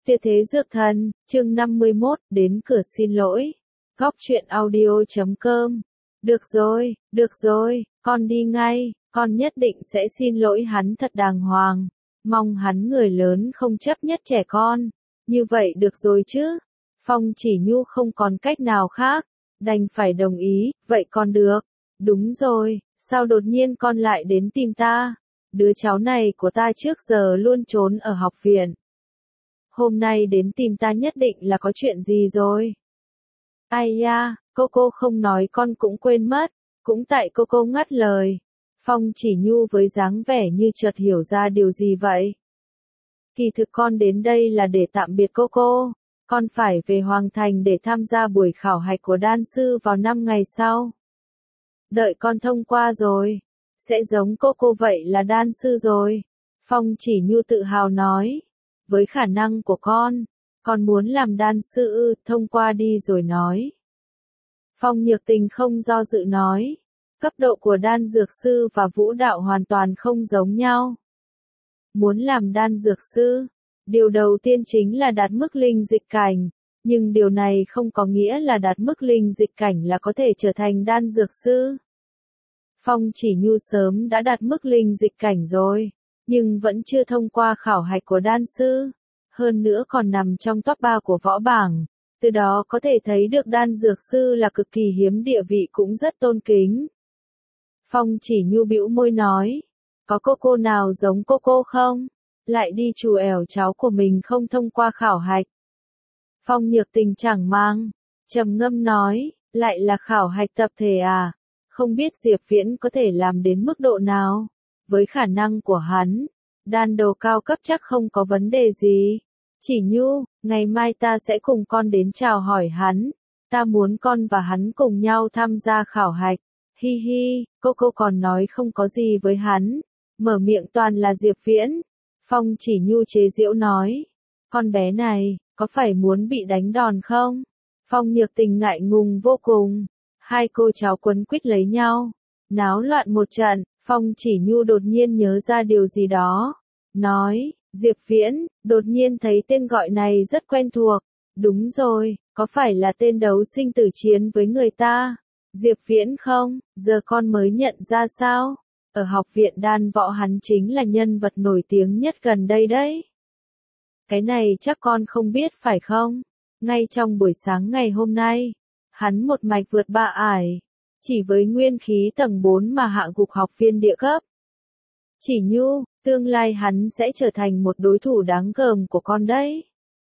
Tuyệt thế dược thần, chương 51, đến cửa xin lỗi. Góc truyện audio.com. Được rồi, con đi ngay, con nhất định sẽ xin lỗi hắn thật đàng hoàng. Mong hắn người lớn không chấp nhất trẻ con. Như vậy được rồi chứ? Phong Chỉ Nhu không còn cách nào khác, đành phải đồng ý, vậy con được. Đúng rồi, sao đột nhiên con lại đến tìm ta? Đứa cháu này của ta trước giờ luôn trốn ở học viện. Hôm nay đến tìm ta nhất định là có chuyện gì rồi. Ai da, cô không nói con cũng quên mất, cũng tại cô ngắt lời. Phong Chỉ Nhu với dáng vẻ như chợt hiểu ra điều gì vậy. Kỳ thực con đến đây là để tạm biệt cô. Con phải về Hoàng Thành để tham gia buổi khảo hạch của đan sư vào 5 ngày sau. Đợi con thông qua rồi, sẽ giống cô vậy là đan sư rồi. Phong Chỉ Nhu tự hào nói. Với khả năng của con muốn làm đan sư thông qua đi rồi nói. Phong Nhược Tình không do dự nói. Cấp độ của đan dược sư và vũ đạo hoàn toàn không giống nhau. Muốn làm đan dược sư, điều đầu tiên chính là đạt mức linh dịch cảnh, nhưng điều này không có nghĩa là đạt mức linh dịch cảnh là có thể trở thành đan dược sư. Phong Chỉ Nhu sớm đã đạt mức linh dịch cảnh rồi, nhưng vẫn chưa thông qua khảo hạch của đan sư, hơn nữa còn nằm trong top 3 của võ bảng, từ đó có thể thấy được đan dược sư là cực kỳ hiếm, địa vị cũng rất tôn kính. Phong Chỉ Nhu bĩu môi nói, có cô nào giống cô không? Lại đi trù ẻo cháu của mình không thông qua khảo hạch. Phong Nhược Tình chẳng mang, trầm ngâm nói, lại là khảo hạch tập thể à? Không biết Diệp Viễn có thể làm đến mức độ nào? Với khả năng của hắn, đan đồ cao cấp chắc không có vấn đề gì. Chỉ Nhu, ngày mai ta sẽ cùng con đến chào hỏi hắn. Ta muốn con và hắn cùng nhau tham gia khảo hạch. Hi hi, cô còn nói không có gì với hắn. Mở miệng toàn là Diệp Viễn. Phong Chỉ Nhu chế giễu nói. Con bé này, có phải muốn bị đánh đòn không? Phong Nhược Tình ngại ngùng vô cùng. Hai cô cháu quấn quýt lấy nhau. Náo loạn một trận. Phong Chỉ Nhu đột nhiên nhớ ra điều gì đó. Nói, Diệp Viễn, đột nhiên thấy tên gọi này rất quen thuộc. Đúng rồi, có phải là tên đấu sinh tử chiến với người ta? Diệp Viễn không, giờ con mới nhận ra sao? Ở học viện đan võ hắn chính là nhân vật nổi tiếng nhất gần đây đấy. Cái này chắc con không biết phải không? Ngay trong buổi sáng ngày hôm nay, hắn một mạch vượt 3 ải. Chỉ với nguyên khí tầng 4 mà hạ gục học viên địa cấp. Chỉ Nhu, tương lai hắn sẽ trở thành một đối thủ đáng gờm của con đấy.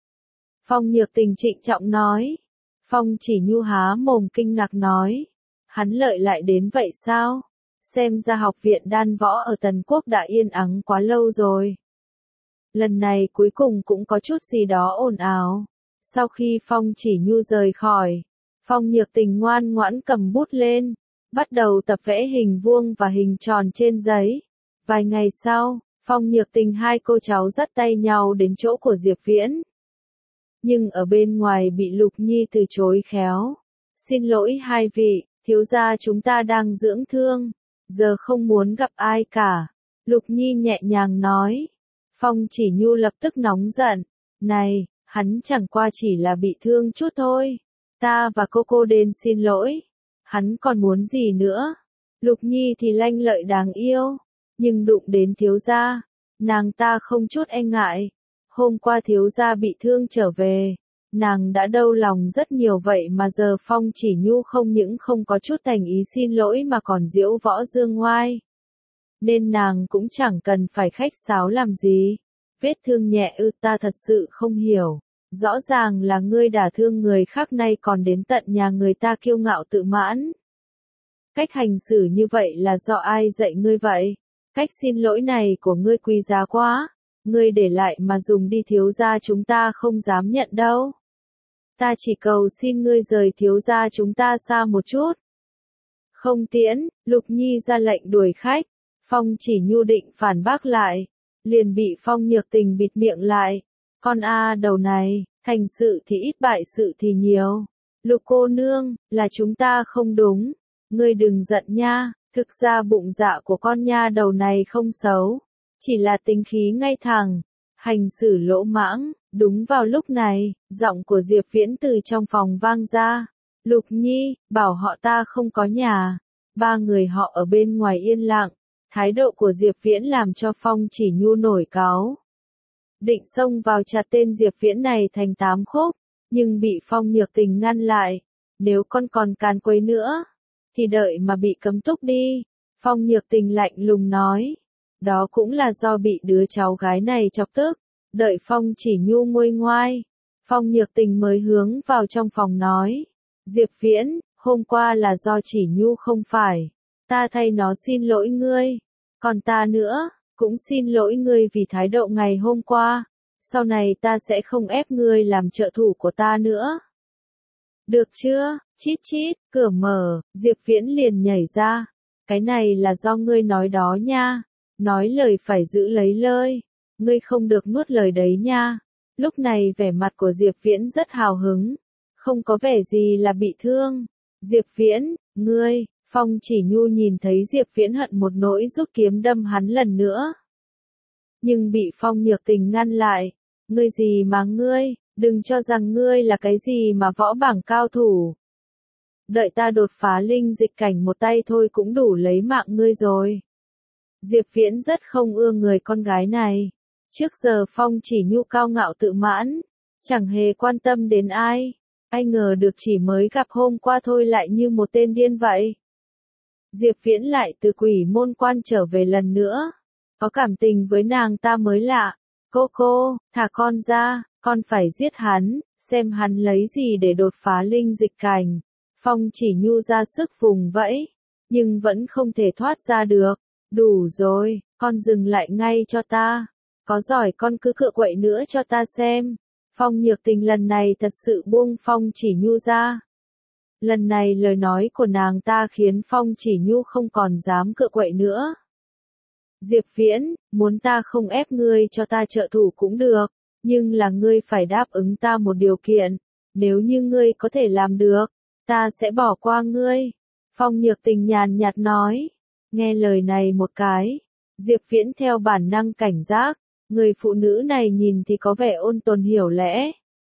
Phong Nhược Tình trịnh trọng nói. Phong Chỉ Nhu há mồm kinh ngạc nói. Hắn lợi lại đến vậy sao? Xem ra học viện đan võ ở Tần Quốc đã yên ắng quá lâu rồi. Lần này cuối cùng cũng có chút gì đó ồn ào. Sau khi Phong Chỉ Nhu rời khỏi, Phong Nhược Tình ngoan ngoãn cầm bút lên, bắt đầu tập vẽ hình vuông và hình tròn trên giấy. Vài ngày sau, Phong Nhược Tình hai cô cháu dắt tay nhau đến chỗ của Diệp Viễn. Nhưng ở bên ngoài bị Lục Nhi từ chối khéo. Xin lỗi hai vị, thiếu gia chúng ta đang dưỡng thương, giờ không muốn gặp ai cả. Lục Nhi nhẹ nhàng nói. Phong Chỉ Nhu lập tức nóng giận. Này, hắn chẳng qua chỉ là bị thương chút thôi. Ta và cô đến xin lỗi. Hắn còn muốn gì nữa? Lục Nhi thì lanh lợi đáng yêu. Nhưng đụng đến thiếu gia, nàng ta không chút e ngại. Hôm qua thiếu gia bị thương trở về, nàng đã đau lòng rất nhiều, vậy mà giờ Phong Chỉ Nhu không những không có chút thành ý xin lỗi mà còn diễu võ dương ngoai. Nên nàng cũng chẳng cần phải khách sáo làm gì. Vết thương nhẹ ta thật sự không hiểu. Rõ ràng là ngươi đả thương người khác nay còn đến tận nhà người ta kiêu ngạo tự mãn. Cách hành xử như vậy là do ai dạy ngươi vậy? Cách xin lỗi này của ngươi quý giá quá. Ngươi để lại mà dùng đi, thiếu gia chúng ta không dám nhận đâu. Ta chỉ cầu xin ngươi rời thiếu gia chúng ta xa một chút. Không tiễn, Lục Nhi ra lệnh đuổi khách. Phong Chỉ Nhu định phản bác lại, liền bị Phong Nhược Tình bịt miệng lại. Con đầu này, thành sự thì ít bại sự thì nhiều. Lục cô nương, là chúng ta không đúng. Ngươi đừng giận nha, thực ra bụng dạ của con nha đầu này không xấu. Chỉ là tính khí ngay thẳng. hành xử lỗ mãng. Đúng vào lúc này, giọng của Diệp Viễn từ trong phòng vang ra. Lục Nhi, bảo họ ta không có nhà. Ba người họ ở bên ngoài yên lặng. Thái độ của Diệp Viễn làm cho Phong Chỉ Nhu nổi cáu. Định xông vào chặt tên Diệp Viễn này thành 8 khúc, nhưng bị Phong Nhược Tình ngăn lại. Nếu con còn càn quấy nữa, thì đợi mà bị cấm túc đi. Phong Nhược Tình lạnh lùng nói. Đó cũng là do bị đứa cháu gái này chọc tức. Đợi Phong Chỉ Nhu nguôi ngoai, Phong Nhược Tình mới hướng vào trong phòng nói. Diệp Viễn, hôm qua là do Chỉ Nhu không phải. Ta thay nó xin lỗi ngươi. Còn ta nữa, cũng xin lỗi ngươi vì thái độ ngày hôm qua. Sau này ta sẽ không ép ngươi làm trợ thủ của ta nữa. Được chưa? Chít chít, cửa mở, Diệp Viễn liền nhảy ra. Cái này là do ngươi nói đó nha. Nói lời phải giữ lấy lời. Ngươi không được nuốt lời đấy nha. Lúc này vẻ mặt của Diệp Viễn rất hào hứng. Không có vẻ gì là bị thương. Diệp Viễn, ngươi, Phong Chỉ Nhu nhìn thấy Diệp Viễn hận một nỗi rút kiếm đâm hắn lần nữa. Nhưng bị Phong Nhược Tình ngăn lại. Ngươi gì mà ngươi, đừng cho rằng ngươi là cái gì mà võ bảng cao thủ. Đợi ta đột phá linh dịch cảnh một tay thôi cũng đủ lấy mạng ngươi rồi. Diệp Viễn rất không ưa người con gái này. Trước giờ Phong Chỉ Nhu cao ngạo tự mãn, chẳng hề quan tâm đến ai. Ai ngờ được chỉ mới gặp hôm qua thôi lại như một tên điên vậy. Diệp Viễn lại từ Quỷ Môn Quan trở về lần nữa. Có cảm tình với nàng ta mới lạ. Cô, thả con ra, con phải giết hắn, xem hắn lấy gì để đột phá linh dịch cảnh. Phong Chỉ Nhu ra sức vùng vẫy, nhưng vẫn không thể thoát ra được. Đủ rồi, con dừng lại ngay cho ta. Có giỏi con cứ cựa quậy nữa cho ta xem. Phong Nhược Tình lần này thật sự buông Phong Chỉ Nhu ra. Lần này lời nói của nàng ta khiến Phong Chỉ Nhu không còn dám cựa quậy nữa. Diệp Viễn, muốn ta không ép ngươi cho ta trợ thủ cũng được, nhưng là ngươi phải đáp ứng ta một điều kiện. Nếu như ngươi có thể làm được, ta sẽ bỏ qua ngươi. Phong Nhược Tình nhàn nhạt nói. Nghe lời này một cái, Diệp Viễn theo bản năng cảnh giác. Người phụ nữ này nhìn thì có vẻ ôn tồn hiểu lẽ.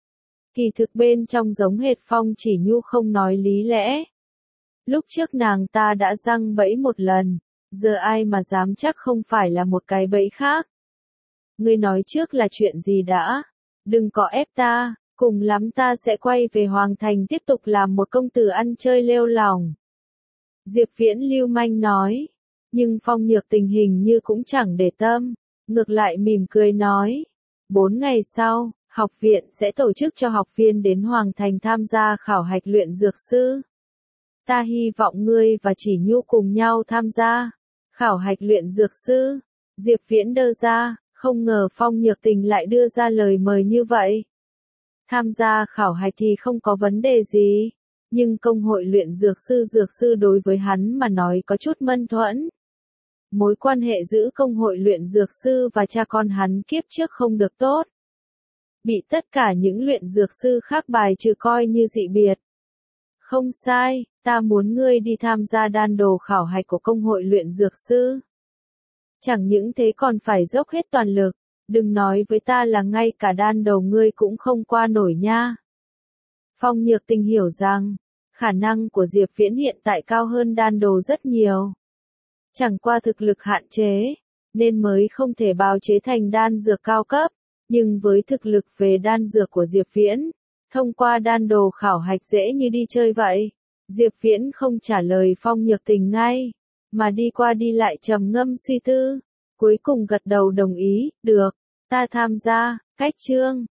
Kỳ thực bên trong giống hệt Phong Chỉ Nhu không nói lý lẽ. Lúc trước nàng ta đã giăng bẫy một lần, giờ ai mà dám chắc không phải là một cái bẫy khác. Ngươi nói trước là chuyện gì đã? Đừng có ép ta, cùng lắm ta sẽ quay về Hoàng Thành tiếp tục làm một công tử ăn chơi lêu lỏng. Diệp Viễn lưu manh nói, nhưng Phong Nhược Tình hình như cũng chẳng để tâm. Ngược lại mỉm cười nói, 4 ngày sau, học viện sẽ tổ chức cho học viên đến Hoàng Thành tham gia khảo hạch luyện dược sư. Ta hy vọng ngươi và Chỉ Nhu cùng nhau tham gia. Khảo hạch luyện dược sư. Diệp Viễn đơ ra, không ngờ Phong Nhược Tình lại đưa ra lời mời như vậy. Tham gia khảo hạch thì không có vấn đề gì, nhưng công hội luyện dược sư đối với hắn mà nói có chút mâu thuẫn. Mối quan hệ giữa công hội luyện dược sư và cha con hắn kiếp trước không được tốt. Bị tất cả những luyện dược sư khác bài trừ coi như dị biệt. Không sai, ta muốn ngươi đi tham gia đan đồ khảo hạch của công hội luyện dược sư. Chẳng những thế còn phải dốc hết toàn lực, đừng nói với ta là ngay cả đan đồ ngươi cũng không qua nổi nha. Phong Nhược Tình hiểu rằng, khả năng của Diệp Viễn hiện tại cao hơn đan đồ rất nhiều. Chẳng qua thực lực hạn chế, nên mới không thể bào chế thành đan dược cao cấp, nhưng với thực lực về đan dược của Diệp Viễn, thông qua đan đồ khảo hạch dễ như đi chơi vậy. Diệp Viễn không trả lời Phong Nhược Tình ngay, mà đi qua đi lại trầm ngâm suy tư, cuối cùng gật đầu đồng ý, được, ta tham gia. Cách chương